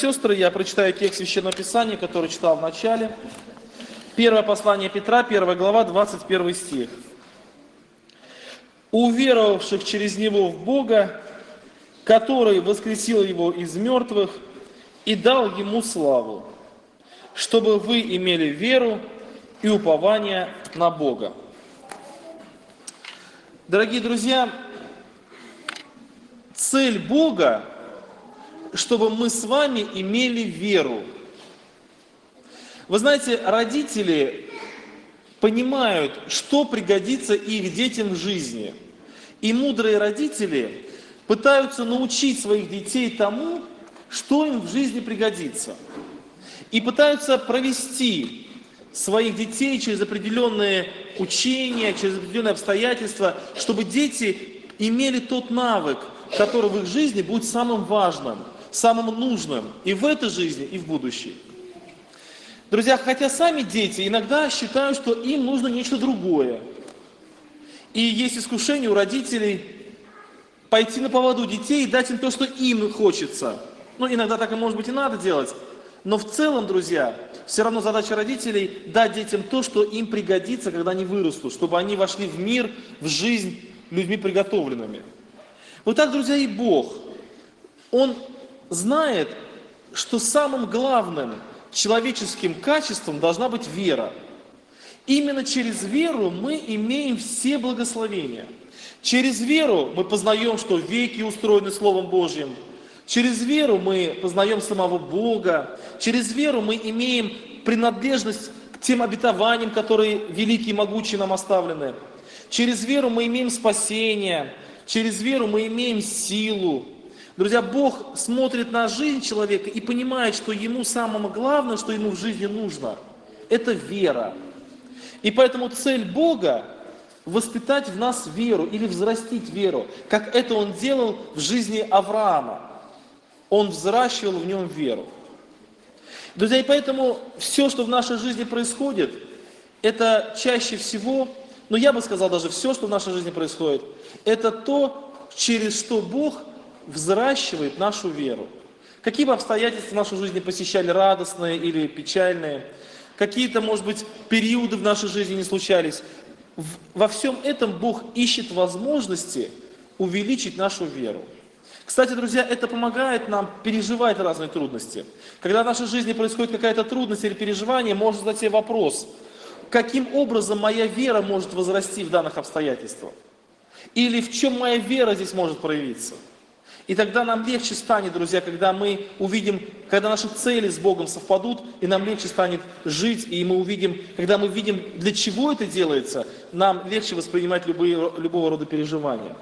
сестры, я прочитаю текст Священного Писания, который читал в начале. Первое послание Петра, 1 глава, 21 стих. «Уверовавших через Него в Бога, который воскресил Его из мертвых и дал Ему славу, чтобы вы имели веру и упование на Бога». Дорогие друзья, цель Бога, чтобы мы с вами имели веру. Вы знаете, родители понимают, что пригодится их детям в жизни. И мудрые родители пытаются научить своих детей тому, что им в жизни пригодится. И пытаются провести своих детей через определенные учения, через определенные обстоятельства, чтобы дети имели тот навык, который в их жизни будет самым важным, самым нужным и в этой жизни, и в будущей. Друзья, хотя сами дети иногда считают, что им нужно нечто другое. И есть искушение у родителей пойти на поводу детей и дать им то, что им хочется. Ну, иногда так и, может быть, и надо делать. Но в целом, друзья, все равно задача родителей дать детям то, что им пригодится, когда они вырастут, чтобы они вошли в мир, в жизнь людьми приготовленными. Вот так, друзья, и Бог. Он знает, что самым главным человеческим качеством должна быть вера. Именно через веру мы имеем все благословения. Через веру мы познаем, что веки устроены Словом Божьим. Через веру мы познаем самого Бога. Через веру мы имеем принадлежность к тем обетованиям, которые великие и могучие нам оставлены. Через веру мы имеем спасение. Через веру мы имеем силу. Друзья, Бог смотрит на жизнь человека и понимает, что ему самое главное, что ему в жизни нужно, это вера. И поэтому цель Бога – воспитать в нас веру или взрастить веру, как это Он делал в жизни Авраама. Он взращивал в нем веру. Друзья, и поэтому все, что в нашей жизни происходит, это чаще всего, но я бы сказал даже все, что в нашей жизни происходит, это то, через что Бог взращивает нашу веру. Какие бы обстоятельства в нашу жизни посещали, радостные или печальные, какие-то, может быть, периоды в нашей жизни не случались, во всем этом Бог ищет возможности увеличить нашу веру. Кстати, друзья, это помогает нам переживать разные трудности. Когда в нашей жизни происходит какая-то трудность или переживание, можно задать себе вопрос, каким образом моя вера может возрасти в данных обстоятельствах? Или в чем моя вера здесь может проявиться? И тогда нам легче станет, друзья, когда мы увидим, когда наши цели с Богом совпадут, и нам легче станет жить, и мы увидим, когда мы видим, для чего это делается, нам легче воспринимать любого рода переживания.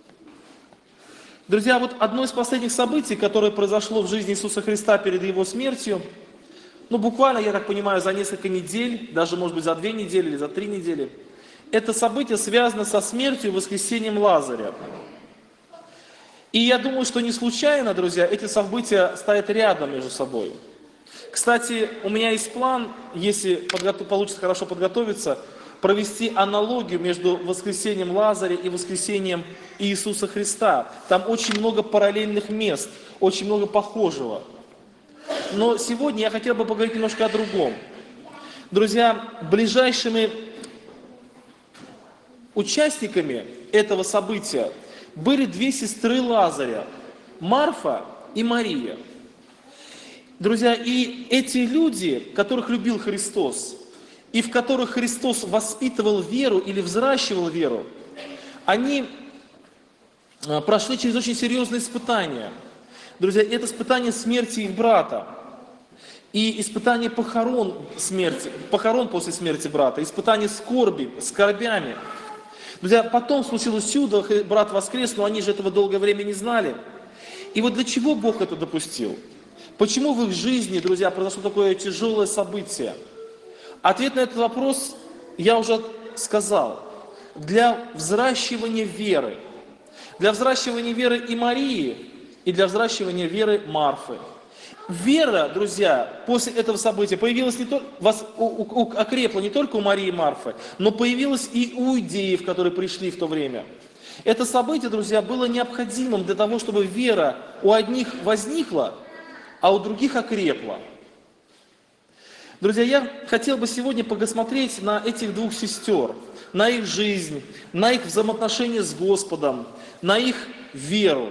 Друзья, вот одно из последних событий, которое произошло в жизни Иисуса Христа перед Его смертью, буквально, я так понимаю, за несколько недель, даже, может быть, за 2 недели или за 3 недели, это событие связано со смертью и воскресением Лазаря. И я думаю, что не случайно, друзья, эти события стоят рядом между собой. Кстати, у меня есть план, если получится хорошо подготовиться, провести аналогию между воскресением Лазаря и воскресением Иисуса Христа. Там очень много параллельных мест, очень много похожего. Но сегодня я хотел бы поговорить немножко о другом. Друзья, ближайшими участниками этого события были 2 сестры Лазаря, Марфа и Мария. Друзья, и эти люди, которых любил Христос, и в которых Христос воспитывал веру или взращивал веру, они прошли через очень серьезные испытания. Друзья, это испытание смерти их брата, и испытание похорон после смерти брата, испытание скорбями. Друзья, потом случилось чудо, брат воскрес, но они же этого долгое время не знали. И вот для чего Бог это допустил? Почему в их жизни, друзья, произошло такое тяжелое событие? Ответ на этот вопрос я уже сказал. Для взращивания веры. Для взращивания веры и Марии, и для взращивания веры Марфы. Вера, друзья, после этого события появилась окрепла не только у Марии и Марфы, но появилась и у иудеев, которые пришли в то время. Это событие, друзья, было необходимым для того, чтобы вера у одних возникла, а у других окрепла. Друзья, я хотел бы сегодня посмотреть на этих двух сестер, на их жизнь, на их взаимоотношения с Господом, на их веру.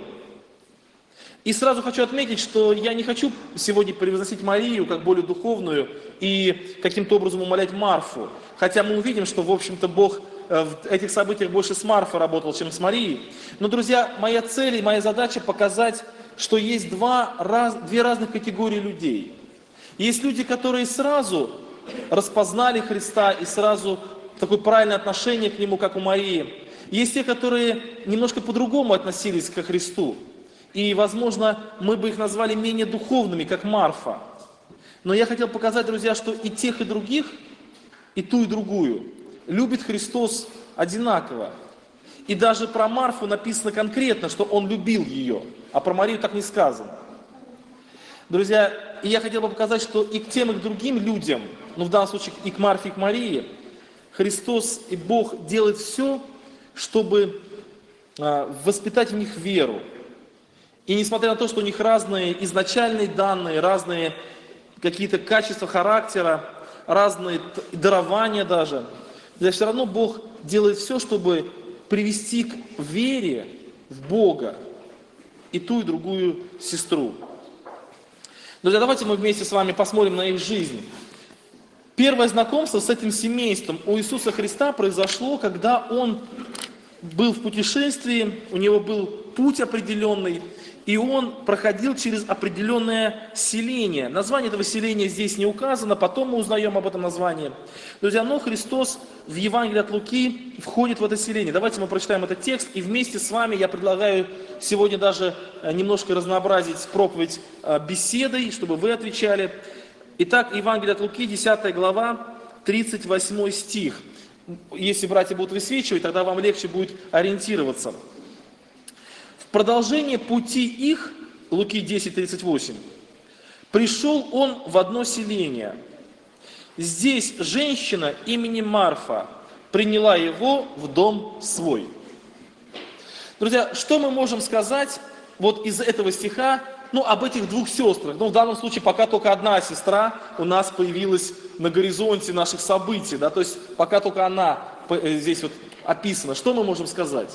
И сразу хочу отметить, что я не хочу сегодня превозносить Марию как более духовную и каким-то образом умалять Марфу. Хотя мы увидим, что, в общем-то, Бог в этих событиях больше с Марфой работал, чем с Марией. Но, друзья, моя цель и моя задача показать, что есть две разных категории людей. Есть люди, которые сразу распознали Христа и сразу такое правильное отношение к Нему, как у Марии. Есть те, которые немножко по-другому относились ко Христу. И, возможно, мы бы их назвали менее духовными, как Марфа. Но я хотел показать, друзья, что и тех, и других, и ту, и другую любит Христос одинаково. И даже про Марфу написано конкретно, что Он любил ее, а про Марию так не сказано. Друзья, и я хотел бы показать, что и к тем, и к другим людям, ну в данном случае и к Марфе, и к Марии, Христос и Бог делает все, чтобы воспитать в них веру. И несмотря на то, что у них разные изначальные данные, разные какие-то качества характера, разные дарования даже, все равно Бог делает все, чтобы привести к вере в Бога и ту, и другую сестру. Друзья, давайте мы вместе с вами посмотрим на их жизнь. Первое знакомство с этим семейством у Иисуса Христа произошло, когда Он был в путешествии, у Него был путь определенный, и Он проходил через определенное селение. Название этого селения здесь не указано, потом мы узнаем об этом названии. Друзья, но Христос в Евангелии от Луки входит в это селение. Давайте мы прочитаем этот текст, и вместе с вами я предлагаю сегодня даже немножко разнообразить проповедь беседой, чтобы вы отвечали. Итак, Евангелие от Луки, 10 глава, 38 стих. Если братья будут высвечивать, тогда вам легче будет ориентироваться. В продолжение пути их, Луки 10:38, пришел он в одно селение. Здесь женщина именем Марфа приняла его в дом свой. Друзья, что мы можем сказать вот из этого стиха, об этих двух сестрах? В данном случае пока только одна сестра у нас появилась на горизонте наших событий, да, то есть пока только она здесь вот описана. Что мы можем сказать?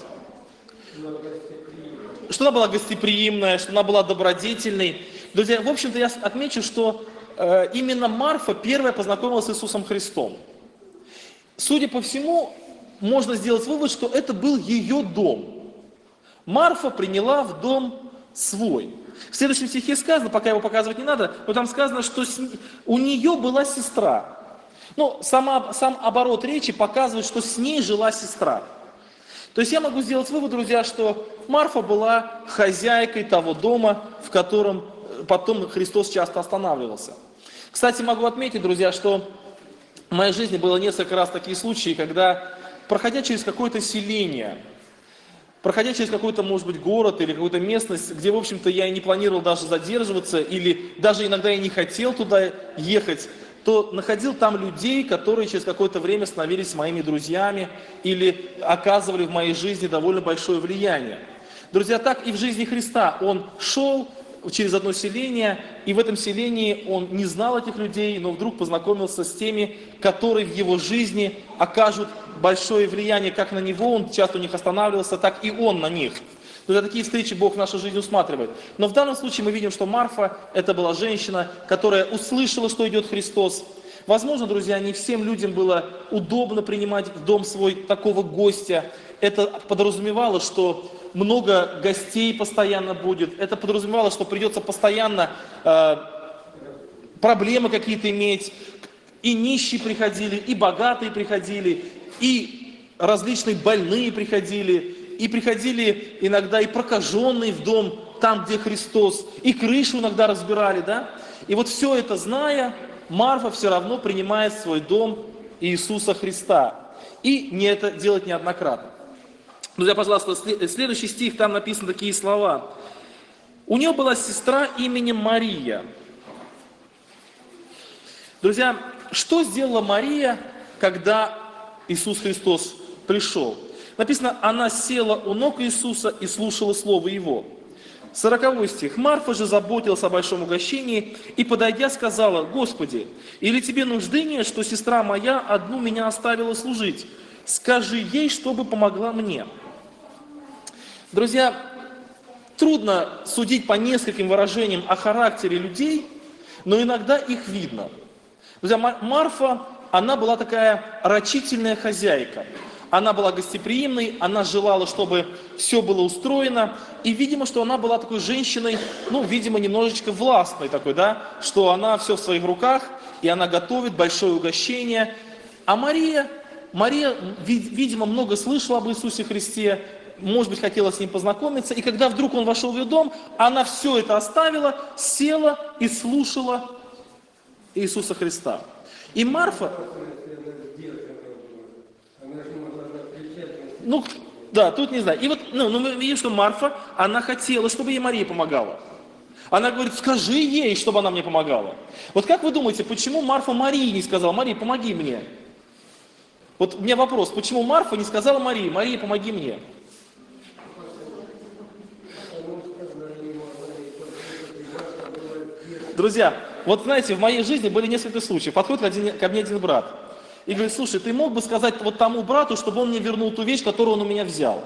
Что она была гостеприимная, что она была добродетельной. Друзья, в общем-то, я отмечу, что именно Марфа первая познакомилась с Иисусом Христом. Судя по всему, можно сделать вывод, что это был ее дом. Марфа приняла в дом свой. В следующем стихе сказано, пока его показывать не надо, но там сказано, что у нее была сестра. Сам оборот речи показывает, что с ней жила сестра. То есть я могу сделать вывод, друзья, что Марфа была хозяйкой того дома, в котором потом Христос часто останавливался. Кстати, могу отметить, друзья, что в моей жизни было несколько раз такие случаи, когда, проходя через какое-то селение, проходя через какой-то, может быть, город или какую-то местность, где, в общем-то, я и не планировал даже задерживаться, или даже иногда я не хотел туда ехать, то находил там людей, которые через какое-то время становились моими друзьями или оказывали в моей жизни довольно большое влияние. Друзья, так и в жизни Христа. Он шел через одно селение, и в этом селении он не знал этих людей, но вдруг познакомился с теми, которые в его жизни окажут большое влияние как на него, он часто у них останавливался, так и он на них. Друзья, такие встречи Бог в нашу жизнь усматривает. Но в данном случае мы видим, что Марфа, это была женщина, которая услышала, что идет Христос. Возможно, друзья, не всем людям было удобно принимать в дом свой такого гостя. Это подразумевало, что много гостей постоянно будет. Это подразумевало, что придется постоянно проблемы какие-то иметь. И нищие приходили, и богатые приходили, и различные больные приходили. И приходили иногда и прокаженные в дом, там, где Христос, и крышу иногда разбирали, да? И вот все это зная, Марфа все равно принимает в свой дом Иисуса Христа. И не это делать неоднократно. Друзья, пожалуйста, следующий стих, там написаны такие слова. У нее была сестра именем Мария. Друзья, что сделала Мария, когда Иисус Христос пришел? Написано, она села у ног Иисуса и слушала Слово Его. 40 стих. «Марфа же заботилась о большом угощении и, подойдя, сказала: Господи, или тебе нужды нет, что сестра моя одну меня оставила служить? Скажи ей, чтобы помогла мне». Друзья, трудно судить по нескольким выражениям о характере людей, но иногда их видно. Друзья, Марфа, она была такая рачительная хозяйка. Она была гостеприимной, она желала, чтобы все было устроено. И, видимо, что она была такой женщиной, видимо, немножечко властной такой, да, что она все в своих руках, и она готовит большое угощение. А Мария, видимо, много слышала об Иисусе Христе, может быть, хотела с ним познакомиться. И когда вдруг он вошел в ее дом, она все это оставила, села и слушала Иисуса Христа. И Марфа... Да, тут не знаю. И вот, мы видим, что Марфа, она хотела, чтобы ей Мария помогала. Она говорит: скажи ей, чтобы она мне помогала. Вот как вы думаете, почему Марфа Марии не сказала: Мария, помоги мне? Вот у меня вопрос, почему Марфа не сказала Марии: Мария, помоги мне? Друзья, вот знаете, в моей жизни были несколько случаев. Подходит ко мне один брат и говорит: слушай, ты мог бы сказать вот тому брату, чтобы он мне вернул ту вещь, которую он у меня взял?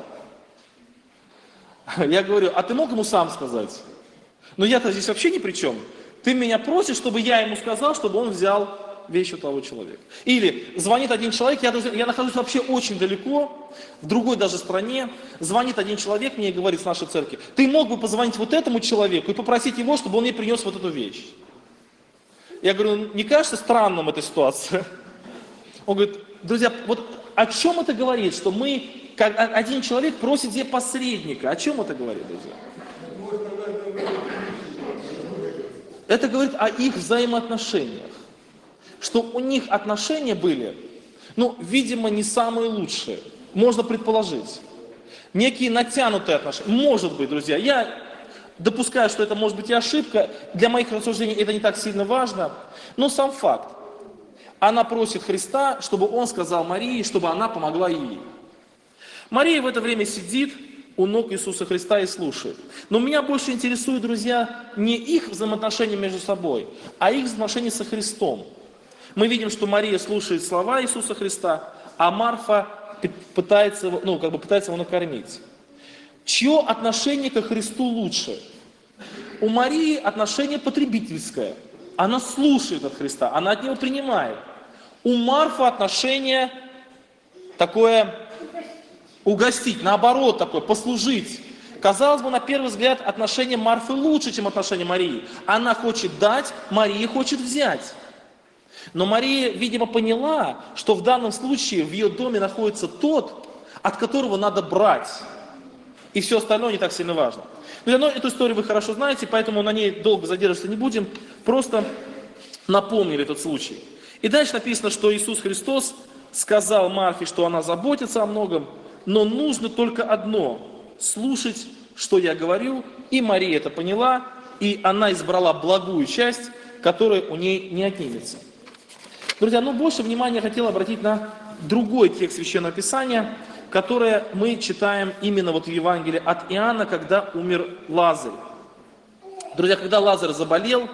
Я говорю: а ты мог ему сам сказать? Но я-то здесь вообще ни при чем. Ты меня просишь, чтобы я ему сказал, чтобы он взял вещь у того человека. Или звонит один человек, я нахожусь вообще очень далеко, в другой даже стране, звонит один человек мне и говорит с нашей церкви: ты мог бы позвонить вот этому человеку и попросить его, чтобы он мне принес вот эту вещь? Я говорю: не кажется странным эта ситуация? Он говорит: друзья, вот о чем это говорит, что мы, как один человек просит себе посредника? О чем это говорит, друзья? Это говорит о их взаимоотношениях. Что у них отношения были, видимо, не самые лучшие. Можно предположить. Некие натянутые отношения. Может быть, друзья, я допускаю, что это может быть и ошибка. Для моих рассуждений это не так сильно важно. Но сам факт. Она просит Христа, чтобы он сказал Марии, чтобы она помогла ей. Мария в это время сидит у ног Иисуса Христа и слушает. Но меня больше интересует, друзья, не их взаимоотношения между собой, а их взаимоотношения со Христом. Мы видим, что Мария слушает слова Иисуса Христа, а Марфа пытается его накормить. Чье отношение ко Христу лучше? У Марии отношение потребительское. Она слушает от Христа, она от Него принимает. У Марфы отношение такое угостить, наоборот, такое послужить. Казалось бы, на первый взгляд, отношение Марфы лучше, чем отношение Марии. Она хочет дать, Мария хочет взять. Но Мария, видимо, поняла, что в данном случае в ее доме находится тот, от которого надо брать. И все остальное не так сильно важно. Но эту историю вы хорошо знаете, поэтому на ней долго задерживаться не будем. Просто напомнили этот случай. И дальше написано, что Иисус Христос сказал Марфе, что она заботится о многом, но нужно только одно – слушать, что я говорю. И Мария это поняла, и она избрала благую часть, которая у ней не отнимется. Друзья, больше внимания я хотел обратить на другой текст Священного Писания, которое мы читаем именно в Евангелии от Иоанна, когда умер Лазарь. Друзья, когда Лазарь заболел,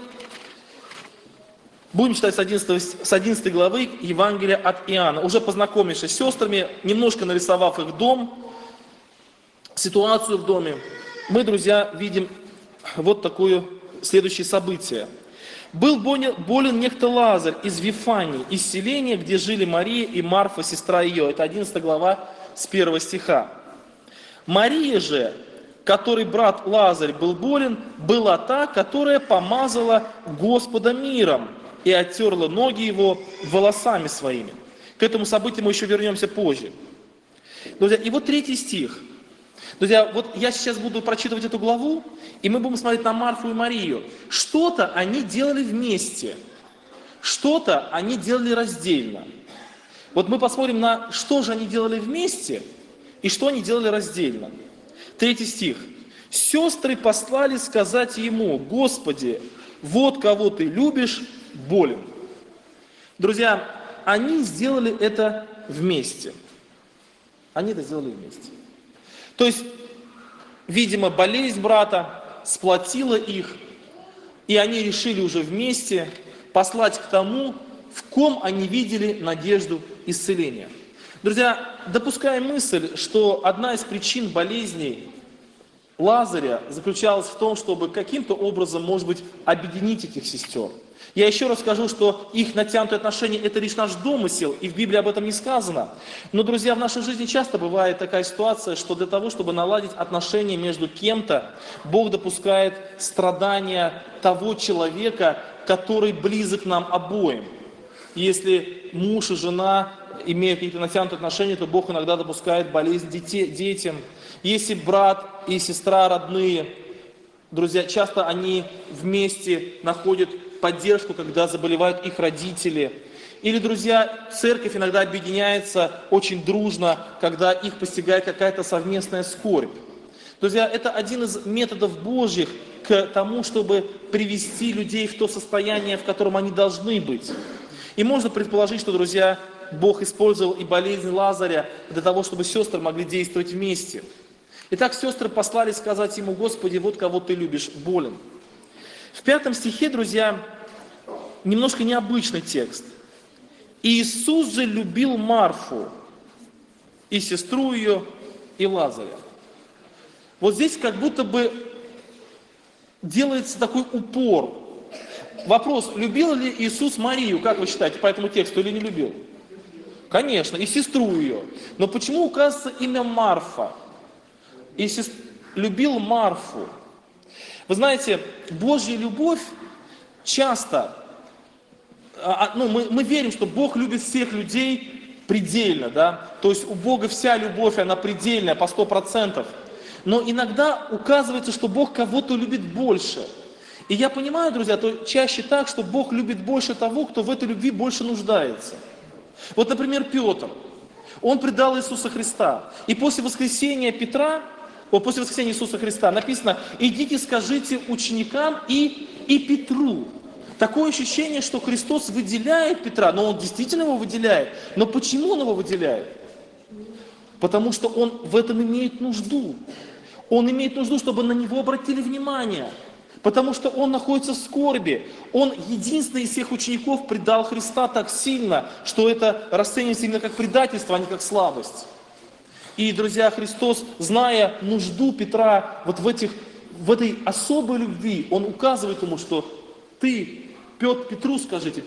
будем читать с 11 главы Евангелия от Иоанна. Уже познакомившись с сестрами, немножко нарисовав их дом, ситуацию в доме, мы, друзья, видим вот такое следующее событие. Был болен некто Лазарь из Вифании, из селения, где жили Мария и Марфа, сестра ее. Это 11 глава с 1 стиха. Мария же, которой брат Лазарь был болен, была та, которая помазала Господа миром и оттерла ноги его волосами своими. К этому событию мы еще вернемся позже. Друзья, и вот 3 стих. Друзья, вот я сейчас буду прочитывать эту главу, и мы будем смотреть на Марфу и Марию. Что-то они делали вместе, что-то они делали раздельно. Вот мы посмотрим на что же они делали вместе и что они делали раздельно. 3 стих. «Сестры послали сказать ему: Господи, вот кого ты любишь, болен». Друзья, они сделали это вместе. Они это сделали вместе. То есть, видимо, болезнь брата, сплотило их, и они решили уже вместе послать к тому, в ком они видели надежду исцеления. Друзья, допускаем мысль, что одна из причин болезней Лазаря заключалась в том, чтобы каким-то образом, может быть, объединить этих сестер. Я еще раз скажу, что их натянутые отношения – это лишь наш домысел, и в Библии об этом не сказано. Но, друзья, в нашей жизни часто бывает такая ситуация, что для того, чтобы наладить отношения между кем-то, Бог допускает страдания того человека, который близок нам обоим. Если муж и жена имеют какие-то натянутые отношения, то Бог иногда допускает болезнь детям. Если брат и сестра родные, друзья, часто они вместе находят поддержку, когда заболевают их родители. Или, друзья, церковь иногда объединяется очень дружно, когда их постигает какая-то совместная скорбь. Друзья, это один из методов Божьих к тому, чтобы привести людей в то состояние, в котором они должны быть. И можно предположить, что, друзья, Бог использовал и болезнь Лазаря для того, чтобы сестры могли действовать вместе. Итак, сестры послали сказать ему: Господи, вот кого ты любишь, болен. В 5 стихе, друзья, немножко необычный текст. Иисус же любил Марфу, и сестру ее, и Лазаря. Вот здесь как будто бы делается такой упор. Вопрос, любил ли Иисус Марию, как вы считаете, по этому тексту, или не любил? Конечно, и сестру ее. Но почему указывается имя Марфа? Иисус любил Марфу. Вы знаете, Божья любовь часто, мы верим, что Бог любит всех людей предельно, да? То есть у Бога вся любовь, она предельная, по 100%. Но иногда указывается, что Бог кого-то любит больше. И я понимаю, друзья, то чаще так, что Бог любит больше того, кто в этой любви больше нуждается. Вот, например, Петр. Он предал Иисуса Христа. И после воскресения Иисуса Христа написано: идите, скажите ученикам и Петру. Такое ощущение, что Христос выделяет Петра, но Он действительно его выделяет. Но почему Он его выделяет? Потому что Он в этом имеет нужду. Он имеет нужду, чтобы на него обратили внимание. Потому что он находится в скорби. Он единственный из всех учеников предал Христа так сильно, что это расценивается именно как предательство, а не как слабость. И, друзья, Христос, зная нужду Петра вот в этой особой любви, Он указывает ему, что ты, Петру скажите.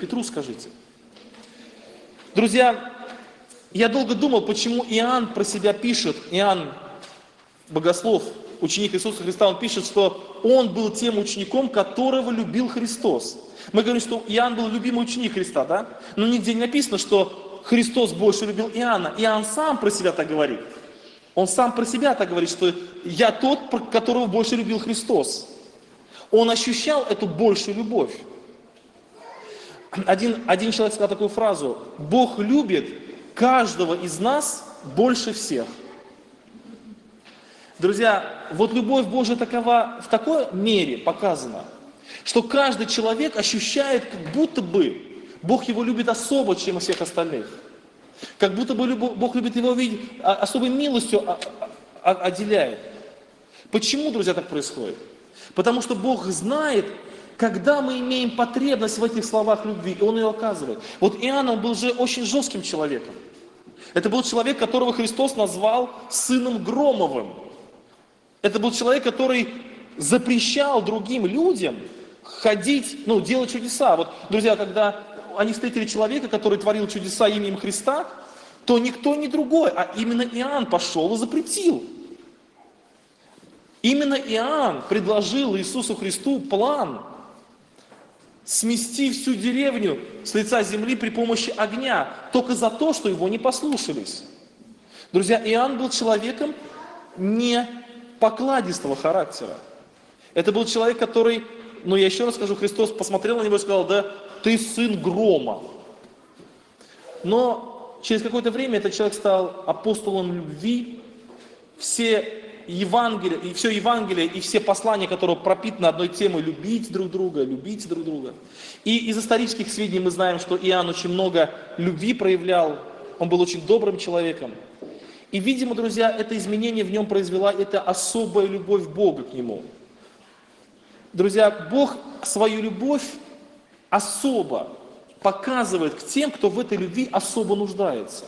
Друзья, я долго думал, почему Иоанн про себя пишет, Иоанн, богослов, ученик Иисуса Христа, он пишет, что он был тем учеником, которого любил Христос. Мы говорим, что Иоанн был любимый ученик Христа, да? Но нигде не написано, что Христос больше любил Иоанна. Иоанн сам про себя так говорит. Он сам про себя так говорит, что я тот, которого больше любил Христос. Он ощущал эту большую любовь. Один человек сказал такую фразу: Бог любит каждого из нас больше всех. Друзья, вот любовь Божия такова, в такой мере показана, что каждый человек ощущает, как будто бы Бог его любит особо, чем всех остальных. Как будто бы Бог любит его видеть, особой милостью отделяет. Почему, друзья, так происходит? Потому что Бог знает, когда мы имеем потребность в этих словах любви, и Он ее оказывает. Вот Иоанн, он был же очень жестким человеком. Это был человек, которого Христос назвал сыном Громовым. Это был человек, который запрещал другим людям ходить, делать чудеса. Вот, друзья, когда они встретили человека, который творил чудеса именем Христа, то никто не другой, а именно Иоанн пошел и запретил. Именно Иоанн предложил Иисусу Христу план смести всю деревню с лица земли при помощи огня, только за то, что его не послушались. Друзья, Иоанн был человеком не покладистого характера. Это был человек, который, я еще раз скажу, Христос посмотрел на него и сказал: да, ты сын грома. Но через какое-то время этот человек стал апостолом любви. Все Евангелия, и все послания, которые пропитаны одной темой: любить друг друга. И из исторических сведений мы знаем, что Иоанн очень много любви проявлял, он был очень добрым человеком. И, видимо, друзья, это изменение в нем произвела эта особая любовь Бога к нему. Друзья, Бог свою любовь особо показывает к тем, кто в этой любви особо нуждается.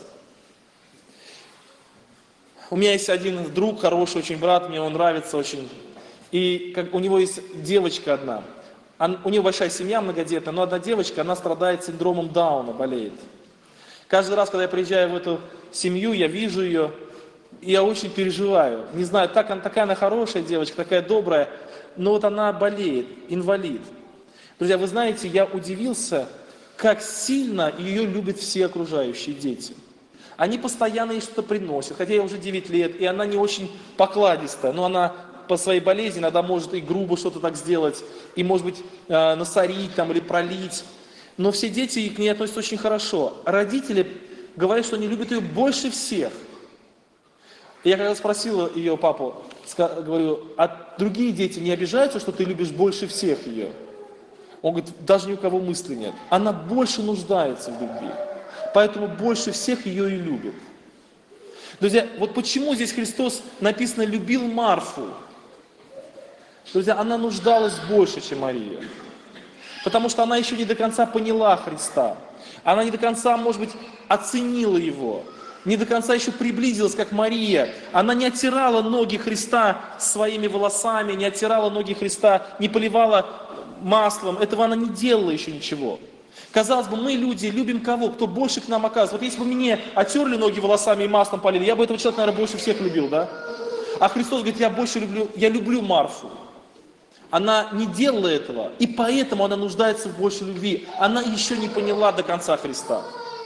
У меня есть один друг, хороший очень брат, мне он нравится очень. И у него есть девочка одна. У нее большая семья, многодетная, но одна девочка, она страдает синдромом Дауна, болеет. Каждый раз, когда я приезжаю в эту семью, я вижу ее, и я очень переживаю. Не знаю, такая она хорошая девочка, такая добрая, но вот она болеет, инвалид. Друзья, вы знаете, я удивился, как сильно ее любят все окружающие дети. Они постоянно ей что-то приносят, хотя ей уже 9 лет, и она не очень покладистая, но она по своей болезни иногда может и грубо что-то так сделать, и может быть насорить там или пролить. Но все дети к ней относятся очень хорошо. Родители говорят, что они любят ее больше всех. И я когда спросил ее папу, говорю, а другие дети не обижаются, что ты любишь больше всех ее? Он говорит, даже ни у кого мысли нет. Она больше нуждается в любви. Поэтому больше всех ее и любит. Друзья, вот почему здесь Христос написано «любил Марфу». Друзья, она нуждалась больше, чем Мария. Потому что она еще не до конца поняла Христа. Она не до конца, может быть, оценила Его. Не до конца еще приблизилась, как Мария. Она не оттирала ноги Христа своими волосами, не оттирала ноги Христа, не поливала маслом. Этого она не делала еще ничего. Казалось бы, мы, люди, любим кого? Кто больше к нам оказывается. Вот если бы мне оттерли ноги волосами и маслом полили, я бы этого человека, наверное, больше всех любил, да? А Христос говорит, я люблю Марфу. Она не делала этого, и поэтому она нуждается в большей любви. Она еще не поняла до конца Христа.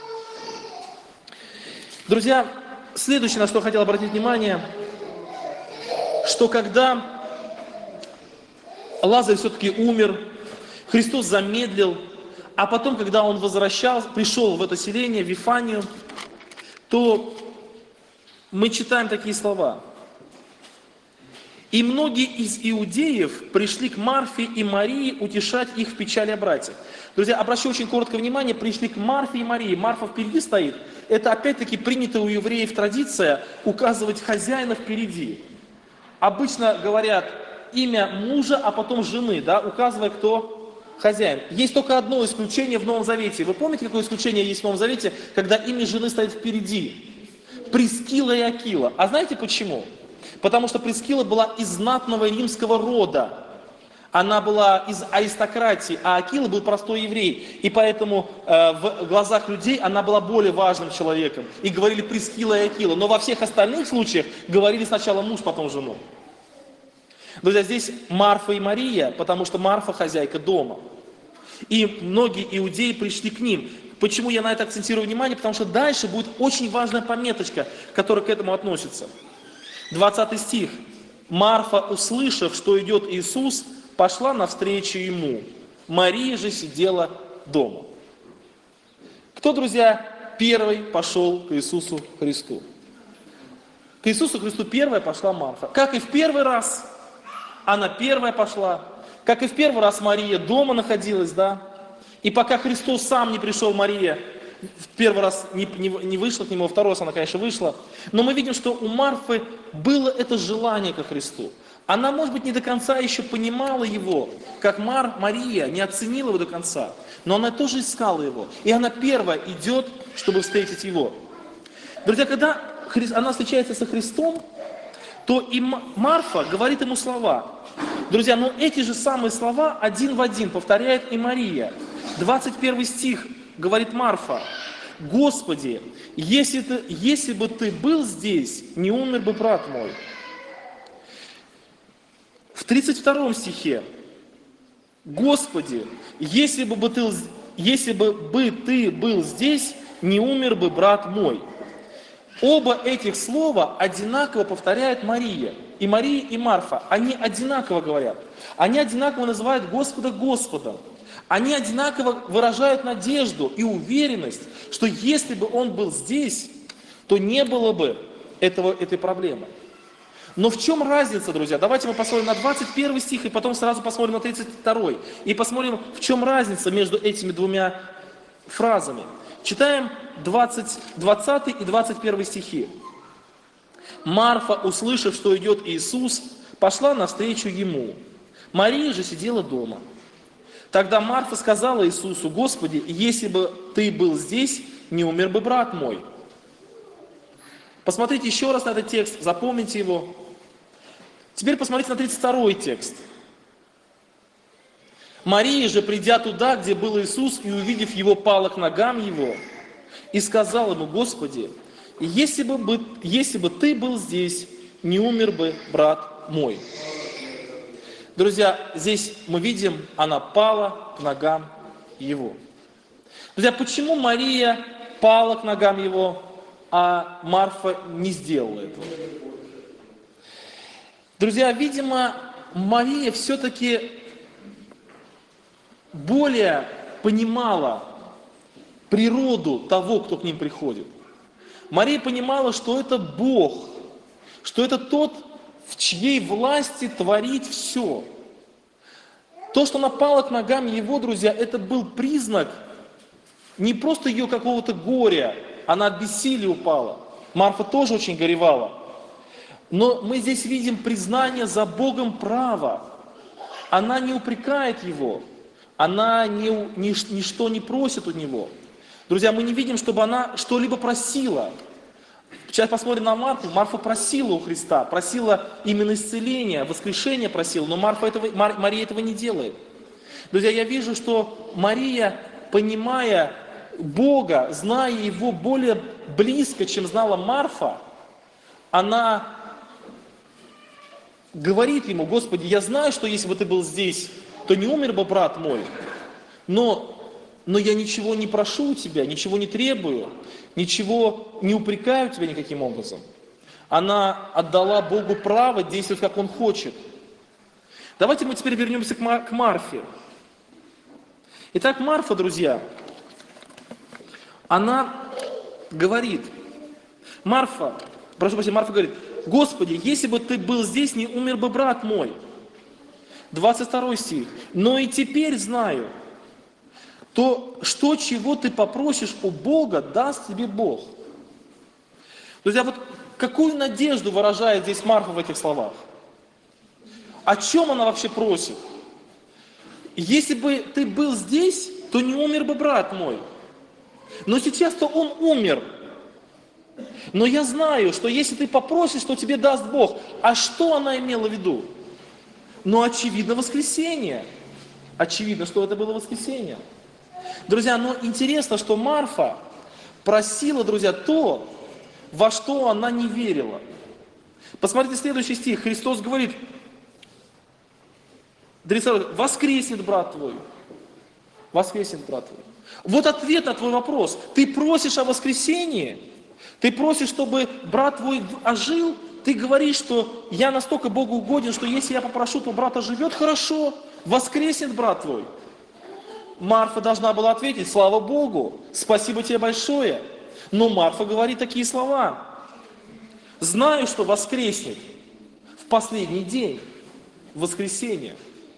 Друзья, следующее, на что я хотел обратить внимание, что когда Лазарь все-таки умер, Христос замедлил, а потом, когда он пришел в это селение, в Вифанию, то мы читаем такие слова. «И многие из иудеев пришли к Марфе и Марии утешать их в печали о братьях». Друзья, обращу очень короткое внимание, пришли к Марфе и Марии. Марфа впереди стоит. Это опять-таки принятая у евреев традиция указывать хозяина впереди. Обычно говорят имя мужа, а потом жены, да, указывая, кто хозяин. Есть только одно исключение в Новом Завете. Вы помните, какое исключение есть в Новом Завете, когда имя жены стоит впереди? Прискила и Акила. А знаете почему? Потому что Прискила была из знатного римского рода. Она была из аристократии, а Акила был простой еврей. И поэтому в глазах людей она была более важным человеком. И говорили Прискила и Акила. Но во всех остальных случаях говорили сначала муж, потом жену. Друзья, здесь Марфа и Мария, потому что Марфа хозяйка дома. И многие иудеи пришли к ним. Почему я на это акцентирую внимание? Потому что дальше будет очень важная пометочка, которая к этому относится. 20 стих. «Марфа, услышав, что идет Иисус, пошла навстречу Ему. Мария же сидела дома». Кто, друзья, первый пошел к Иисусу Христу? К Иисусу Христу первая пошла Марфа. Как и в первый раз, она первая пошла. Как и в первый раз Мария дома находилась, да? И пока Христос сам не пришел, Мария в первый раз не вышла к Нему, во второй раз она, конечно, вышла. Но мы видим, что у Марфы было это желание ко Христу. Она, может быть, не до конца еще понимала Его, как Мария не оценила Его до конца. Но она тоже искала Его. И она первая идет, чтобы встретить Его. Друзья, когда она встречается со Христом, то и Марфа говорит Ему слова. Друзья, но эти же самые слова один в один повторяет и Мария. 21 стих говорит Марфа: «Господи, если бы Ты был здесь, не умер бы брат мой». В 32 стихе: «Господи, если бы Ты был здесь, не умер бы брат мой». Оба этих слова одинаково повторяет Мария. И Мария, и Марфа. Они одинаково говорят. Они одинаково называют Господа Господом. Они одинаково выражают надежду и уверенность, что если бы Он был здесь, то не было бы этой проблемы. Но в чем разница, друзья? Давайте мы посмотрим на 21 стих, и потом сразу посмотрим на 32. И посмотрим, в чем разница между этими двумя фразами. Читаем 20 и 21 стихи. «Марфа, услышав, что идет Иисус, пошла навстречу Ему. Мария же сидела дома. Тогда Марфа сказала Иисусу: Господи, если бы Ты был здесь, не умер бы брат мой. Посмотрите еще раз на этот текст, запомните его. Теперь посмотрите на 32-й текст. Мария же, придя туда, где был Иисус, и увидев Его, пала к ногам Его, и сказала Ему: Господи, если бы Ты был здесь, не умер бы брат мой. Друзья, здесь мы видим, она пала к ногам Его. Друзья, почему Мария пала к ногам Его, а Марфа не сделала этого? Друзья, видимо, Мария все-таки более понимала природу того, кто к ним приходит. Мария понимала, что это Бог, что это тот, в чьей власти творить все. То, что она пала к ногам Его, друзья, это был признак не просто ее какого-то горя, она от бессилия упала. Марфа тоже очень горевала. Но мы здесь видим признание за Богом права. Она не упрекает Его, она ничто не просит у Него. Друзья, мы не видим, чтобы она что-либо просила. Сейчас посмотрим на Марфу. Марфа просила у Христа, просила именно исцеления, воскрешения просила, но Мария этого не делает. Друзья, я вижу, что Мария, понимая Бога, зная Его более близко, чем знала Марфа, она говорит Ему: Господи, я знаю, что если бы Ты был здесь, то не умер бы брат мой, но я ничего не прошу у Тебя, ничего не требую, ничего не упрекаю Тебя никаким образом. Она отдала Богу право действовать, как Он хочет. Давайте мы теперь вернемся к Марфе. Итак, Марфа, друзья, она говорит, Марфа говорит: Господи, если бы Ты был здесь, не умер бы брат мой. 22 стих. Но и теперь знаю, то что, чего ты попросишь у Бога, даст тебе Бог. Друзья, вот какую надежду выражает здесь Марфа в этих словах? О чем она вообще просит? Если бы ты был здесь, то не умер бы брат мой. Но сейчас-то он умер. Но я знаю, что если ты попросишь, то тебе даст Бог. А что она имела в виду? Ну, очевидно, воскресение. Очевидно, что это было воскресение. Друзья, но интересно, что Марфа просила, друзья, то, во что она не верила. Посмотрите следующий стих. Христос говорит: воскреснет брат твой. Воскреснет брат твой. Вот ответ на твой вопрос. Ты просишь о воскресении, ты просишь, чтобы брат твой ожил, ты говоришь, что я настолько Богу угоден, что если я попрошу, то брат оживет, хорошо, воскреснет брат твой. Марфа должна была ответить: слава Богу, спасибо тебе большое. Но Марфа говорит такие слова: знаю, что воскреснет в последний день, в воскресенье.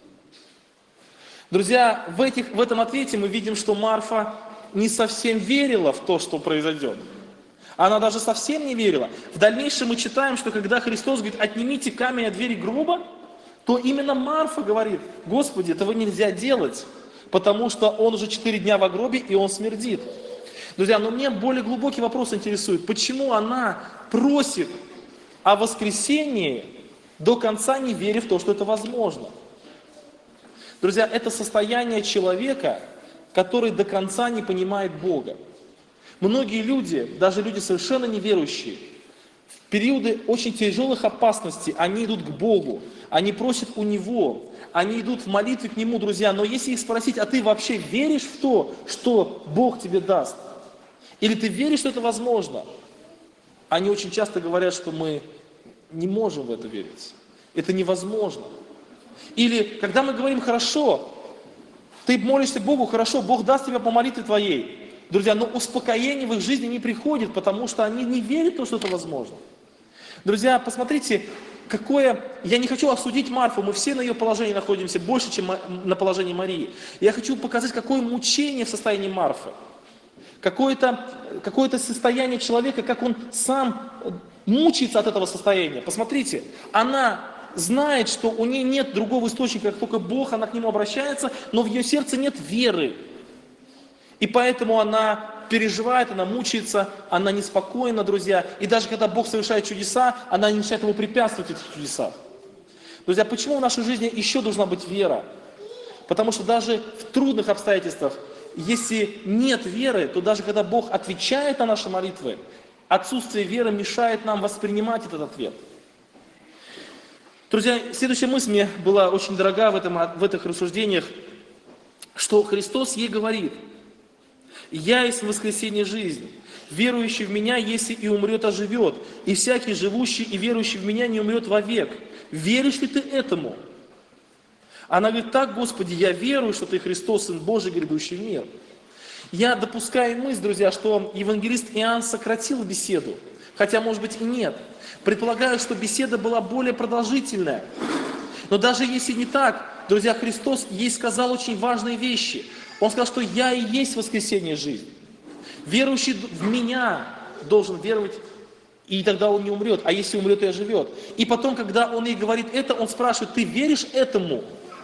Друзья, в этом ответе мы видим, что Марфа не совсем верила в то, что произойдет. Она даже совсем не верила. В дальнейшем мы читаем, что когда Христос говорит: отнимите камень от двери гроба, то именно Марфа говорит: Господи, этого нельзя делать, потому что он уже 4 дня в гробе, и он смердит. Друзья, но меня более глубокий вопрос интересует. Почему она просит о воскресении, до конца не веря в то, что это возможно? Друзья, это состояние человека, который до конца не понимает Бога. Многие люди, даже люди совершенно неверующие, в периоды очень тяжелых опасностей, они идут к Богу, они просят у Него, они идут в молитве к Нему, друзья. Но если их спросить: а ты вообще веришь в то, что Бог тебе даст? Или ты веришь, что это возможно? Они очень часто говорят, что мы не можем в это верить. Это невозможно. Или когда мы говорим: хорошо, ты молишься Богу, хорошо, Бог даст тебе по молитве твоей. Друзья, но успокоение в их жизни не приходит, потому что они не верят в то, что это возможно. Друзья, посмотрите, я не хочу осудить Марфу, мы все на ее положении находимся больше, чем на положении Марии. Я хочу показать, какое мучение в состоянии Марфы. Какое-то состояние человека, как он сам мучается от этого состояния. Посмотрите, она знает, что у нее нет другого источника, как только Бог, она к Нему обращается, но в ее сердце нет веры. И поэтому она переживает, она мучается, она неспокойна, друзья. И даже когда Бог совершает чудеса, она не начинает Ему препятствовать в этих чудесах. Друзья, почему в нашей жизни еще должна быть вера? Потому что даже в трудных обстоятельствах, если нет веры, то даже когда Бог отвечает на наши молитвы, отсутствие веры мешает нам воспринимать этот ответ. Друзья, следующая мысль мне была очень дорога в этих рассуждениях, что Христос ей говорит: «Я есть воскресение жизни. Верующий в Меня, если и умрет, оживет. И всякий живущий и верующий в Меня не умрет вовек. Веришь ли ты этому?» Она говорит: «Так, Господи, я верую, что Ты Христос, Сын Божий, грядущий в мир». Я допускаю мысль, друзья, что евангелист Иоанн сократил беседу, хотя, может быть, и нет. Предполагаю, что беседа была более продолжительная. Но даже если не так, друзья, Христос ей сказал очень важные вещи. Он сказал, что «Я и есть воскресение жизни». Верующий в Меня должен веровать, и тогда он не умрет, а если умрет, то и оживет. И потом, когда он ей говорит это, он спрашивает: «Ты веришь этому?»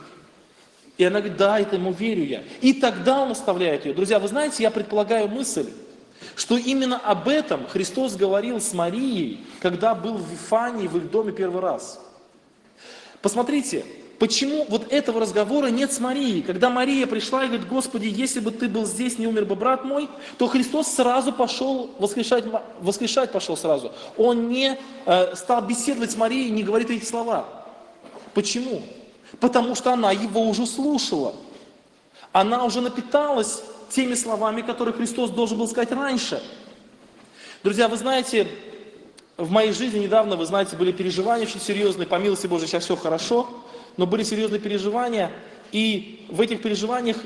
И она говорит: «Да, этому верю я». И тогда он оставляет ее. Друзья, вы знаете, я предполагаю мысль, что именно об этом Христос говорил с Марией, когда был в Вифании, в их доме первый раз. Посмотрите, почему вот этого разговора нет с Марией. Когда Мария пришла и говорит: «Господи, если бы Ты был здесь, не умер бы брат мой», то Христос сразу пошел воскрешать пошел сразу. Он не стал беседовать с Марией, не говорит эти слова. Почему? Потому что она его уже слушала. Она уже напиталась теми словами, которые Христос должен был сказать раньше. Друзья, вы знаете, в моей жизни недавно, вы знаете, были переживания очень серьезные. По милости Божией сейчас все хорошо, но были серьезные переживания. И в этих переживаниях,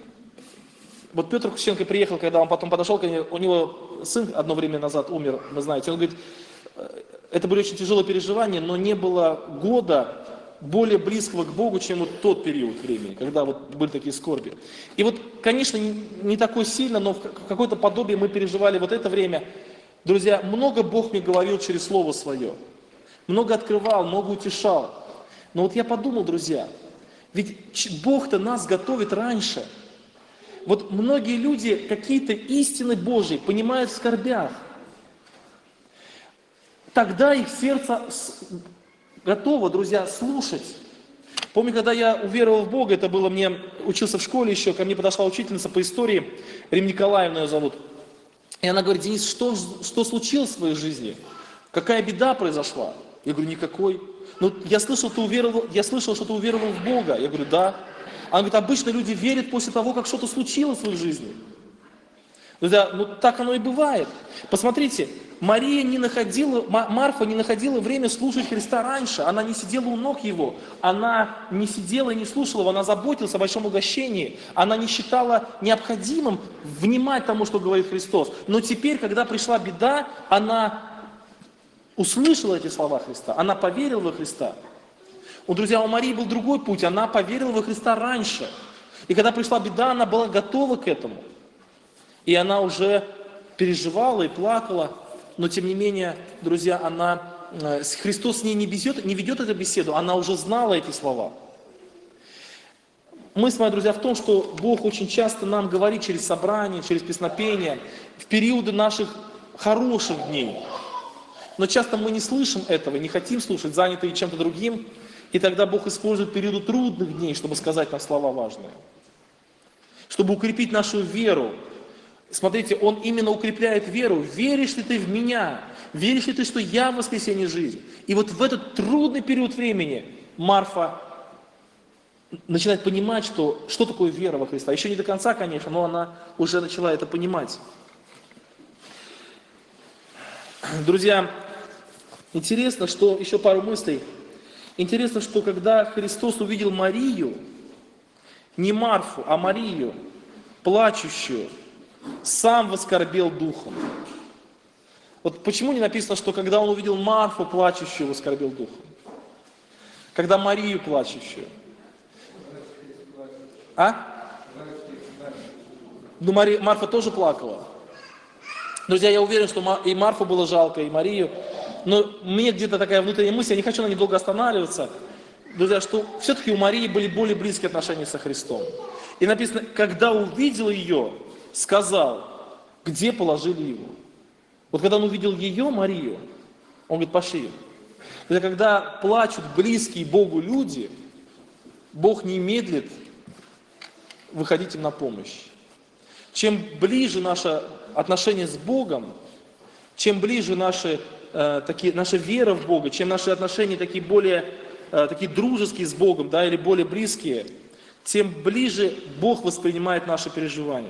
вот Петр Кущенко приехал, когда он потом подошел ко мне, у него сын одно время назад умер, вы знаете. Он говорит: это были очень тяжелые переживания, но не было года более близкого к Богу, чем вот тот период времени, когда вот были такие скорби. И вот, конечно, не такой сильно, но в какое-то подобие мы переживали вот это время. Друзья, много Бог мне говорил через Слово Свое. Много открывал, много утешал. Но вот я подумал, друзья, ведь Бог-то нас готовит раньше. Вот многие люди какие-то истины Божьи понимают в скорбях. Тогда их сердце готово, друзья, слушать. Помню, когда я уверовал в Бога, это было мне, учился в школе еще, ко мне подошла учительница по истории, Рим Николаевна ее зовут. И она говорит: «Денис, что случилось в твоей жизни? Какая беда произошла?» Я говорю: «Никакой». «Ну, я слышал, что ты уверовал в Бога». Я говорю: «Да». Она говорит: «Обычно люди верят после того, как что-то случилось в их жизни». Друзья, ну так оно и бывает. Посмотрите, Марфа не находила время слушать Христа раньше. Она не сидела у ног Его. Она не сидела и не слушала Его. Она заботилась о большом угощении. Она не считала необходимым внимать тому, что говорит Христос. Но теперь, когда пришла беда, она услышала эти слова Христа. Она поверила во Христа. Друзья, у Марии был другой путь. Она поверила во Христа раньше. И когда пришла беда, она была готова к этому. И она уже переживала и плакала, но тем не менее, друзья, Христос с ней не ведет эту беседу, она уже знала эти слова. Мысль моя, друзья, в том, что Бог очень часто нам говорит через собрание, через песнопение, в периоды наших хороших дней. Но часто мы не слышим этого, не хотим слушать, занятые чем-то другим, и тогда Бог использует периоды трудных дней, чтобы сказать нам слова важные, чтобы укрепить нашу веру. Смотрите, Он именно укрепляет веру. Веришь ли ты в Меня? Веришь ли ты, что Я воскресение жизни? И вот в этот трудный период времени Марфа начинает понимать, что такое вера во Христа. Еще не до конца, конечно, но она уже начала это понимать. Друзья, интересно, что, еще пару мыслей. Интересно, что когда Христос увидел Марию, не Марфу, а Марию, плачущую, сам воскорбел духом. Вот почему не написано, что когда он увидел Марфу плачущую, воскорбел духом? Когда Марию плачущую. Ну, Марфа тоже плакала. Друзья, я уверен, что и Марфу было жалко, и Марию. Но мне где-то такая внутренняя мысль, я не хочу на ней долго останавливаться. друзья, что все-таки у Марии были более близкие отношения со Христом. И написано, когда увидел ее, сказал, где положили его. Вот когда он увидел ее, Марию, он говорит, пошли. Друзья, когда плачут близкие Богу люди, Бог не медлит выходить им на помощь. Чем ближе наше отношение с Богом, чем ближе наша вера в Бога, чем наши отношения такие более такие дружеские с Богом, да, или более близкие, тем ближе Бог воспринимает наши переживания.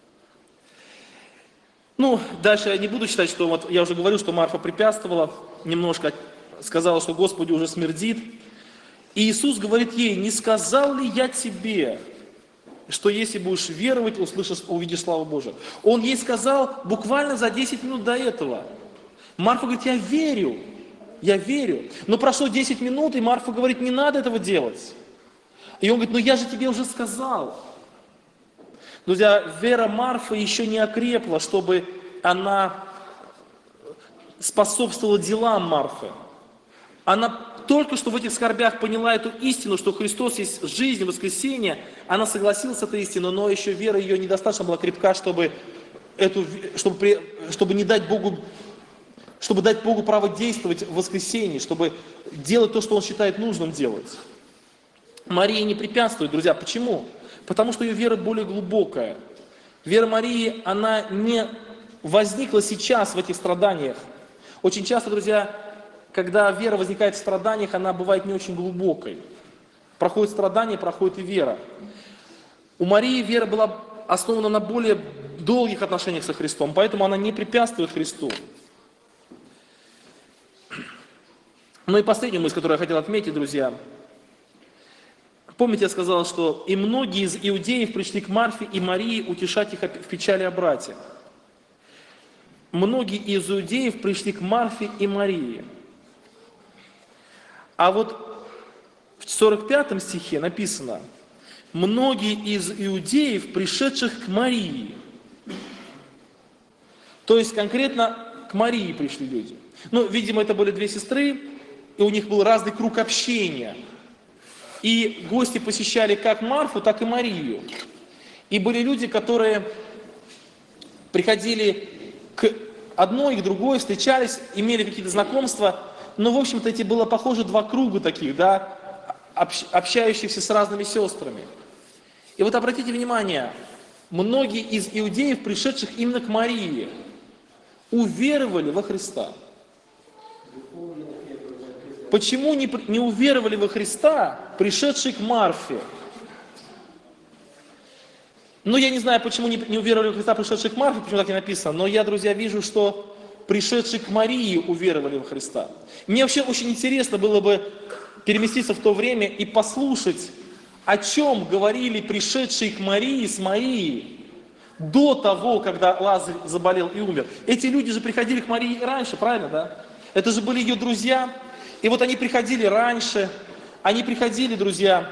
Ну, дальше я не буду читать, что вот я уже говорил, что Марфа препятствовала, немножко сказала, что Господи уже смердит. И Иисус говорит ей, не сказал ли я тебе, что если будешь веровать, услышишь, увидишь славу Божию. Он ей сказал буквально за 10 минут до этого. Марфа говорит, я верю. Но прошло 10 минут, и Марфа говорит, не надо этого делать. И он говорит, ну я же тебе уже сказал. Друзья, вера Марфы еще не окрепла, чтобы она способствовала делам Марфы. Она только что в этих скорбях поняла эту истину, что Христос есть жизнь, воскресение. Она согласилась с этой истиной, но еще вера ее недостаточно была крепка, чтобы не дать Богу, чтобы дать Богу право действовать в воскресенье, чтобы делать то, что Он считает нужным делать. Мария не препятствует, друзья. Почему? Потому что ее вера более глубокая. Вера Марии, она не возникла сейчас в этих страданиях. Очень часто, друзья, когда вера возникает в страданиях, она бывает не очень глубокой. Проходит страдание, проходит и вера. У Марии вера была основана на более долгих отношениях со Христом, поэтому она не препятствует Христу. Ну и последнюю мысль, которую я хотел отметить, друзья. Помните, я сказал, что и многие из иудеев пришли к Марфе и Марии утешать их в печали о брате. Многие из иудеев пришли к Марфе и Марии. А вот в 45 стихе написано, многие из иудеев, пришедших к Марии. То есть конкретно к Марии пришли люди. Ну, видимо, это были две сестры, и у них был разный круг общения. И гости посещали как Марфу, так и Марию. И были люди, которые приходили к одной и к другой, встречались, имели какие-то знакомства. Но, в общем-то, эти было похоже два круга таких, да, общающихся с разными сестрами. И вот обратите внимание, многие из иудеев, пришедших именно к Марии, уверовали во Христа. Почему не уверовали во Христа, пришедшие к Марфе? Ну, я не знаю, почему не уверовали во Христа, пришедшие к Марфе, почему так не написано, но я, друзья, вижу, что пришедшие к Марии уверовали во Христа. Мне вообще очень интересно было бы переместиться в то время и послушать, о чем говорили пришедшие к Марии с Марией до того, когда Лазарь заболел и умер. Эти люди же приходили к Марии раньше, правильно, да? Это же были ее друзья. И вот они приходили раньше, они приходили, друзья,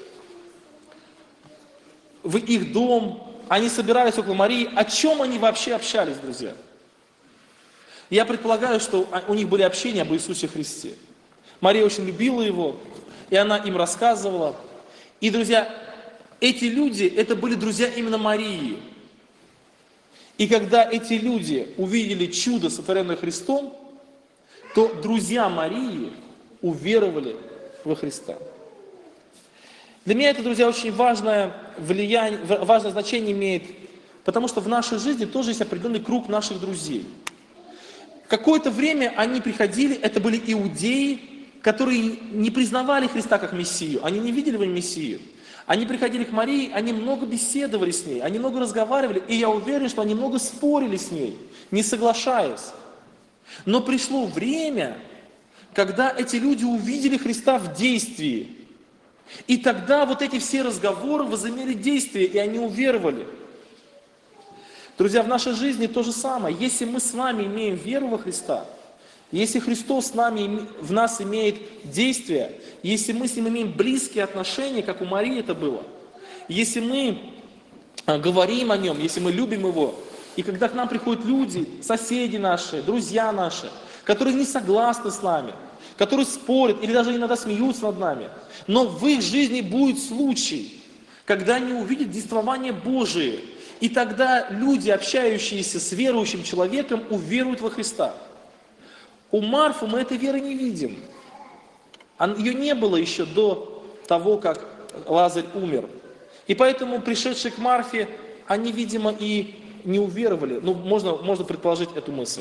в их дом, они собирались около Марии. О чем они вообще общались, друзья? Я предполагаю, что у них были общения об Иисусе Христе. Мария очень любила Его, и она им рассказывала. И, друзья, эти люди, это были друзья именно Марии. И когда эти люди увидели чудо, сотворенное Христом, то друзья Марии уверовали во Христа. Для меня это, друзья, очень важное влияние, важное значение имеет, потому что в нашей жизни тоже есть определенный круг наших друзей. Какое-то время они приходили, это были иудеи, которые не признавали Христа как Мессию, они не видели в нем Мессию. Они приходили к Марии, они много беседовали с ней, они много разговаривали, и я уверен, что они много спорили с ней, не соглашаясь. Но пришло время, когда эти люди увидели Христа в действии. И тогда вот эти все разговоры возымели действие, и они уверовали. Друзья, в нашей жизни то же самое. Если мы с вами имеем веру во Христа, если Христос в нас имеет действие, если мы с Ним имеем близкие отношения, как у Марии это было, если мы говорим о Нем, если мы любим Его, и когда к нам приходят люди, соседи наши, друзья наши, которые не согласны с нами, которые спорят или даже иногда смеются над нами. Но в их жизни будет случай, когда они увидят действование Божие. И тогда люди, общающиеся с верующим человеком, уверуют во Христа. У Марфы мы этой веры не видим. Ее не было еще до того, как Лазарь умер. И поэтому пришедшие к Марфе, они, видимо, и не уверовали. Ну, можно предположить эту мысль.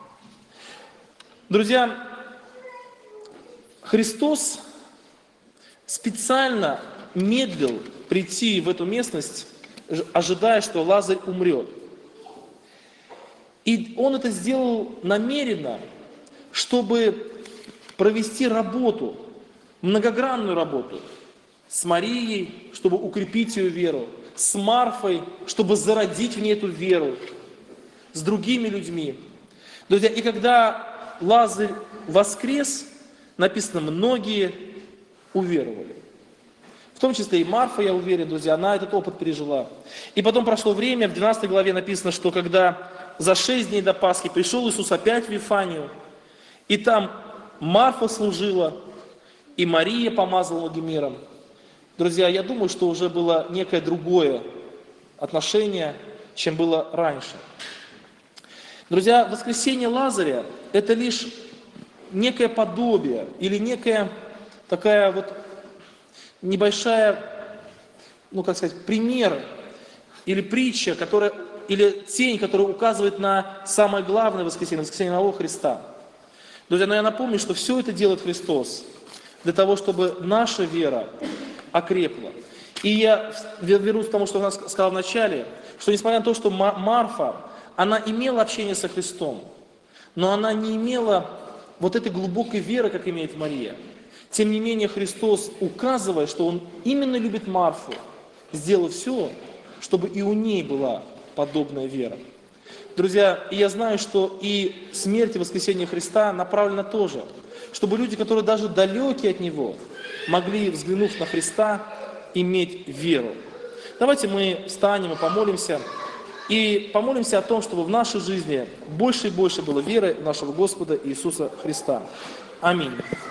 Друзья, Христос специально медлил прийти в эту местность, ожидая, что Лазарь умрет. И Он это сделал намеренно, чтобы провести работу, многогранную работу с Марией, чтобы укрепить ее веру, с Марфой, чтобы зародить в ней эту веру, с другими людьми. Друзья, и когда Лазарь воскрес, написано, многие уверовали. В том числе и Марфа, я уверен, друзья, она этот опыт пережила. И потом прошло время, в 12 главе написано, что когда за 6 дней до Пасхи пришел Иисус опять в Вифанию, и там Марфа служила, и Мария помазала ноги миром. Друзья, я думаю, что уже было некое другое отношение, чем было раньше. Друзья, воскресение Лазаря – это лишь некое подобие или некая такая вот небольшая, пример или притча, или тень, которая указывает на самое главное воскресение самого Христа. Друзья, но я напомню, что все это делает Христос для того, чтобы наша вера окрепла. И я вернусь к тому, что я сказал в начале, что несмотря на то, что Марфа, она имела общение со Христом, но она не имела вот этой глубокой веры, как имеет Мария. Тем не менее, Христос, указывая, что Он именно любит Марфу, сделал все, чтобы и у ней была подобная вера. Друзья, и я знаю, что и смерть и воскресение Христа направлена тоже, чтобы люди, которые даже далекие от Него, могли, взглянув на Христа, иметь веру. Давайте мы встанем и помолимся. И помолимся о том, чтобы в нашей жизни больше и больше было веры в нашего Господа Иисуса Христа. Аминь.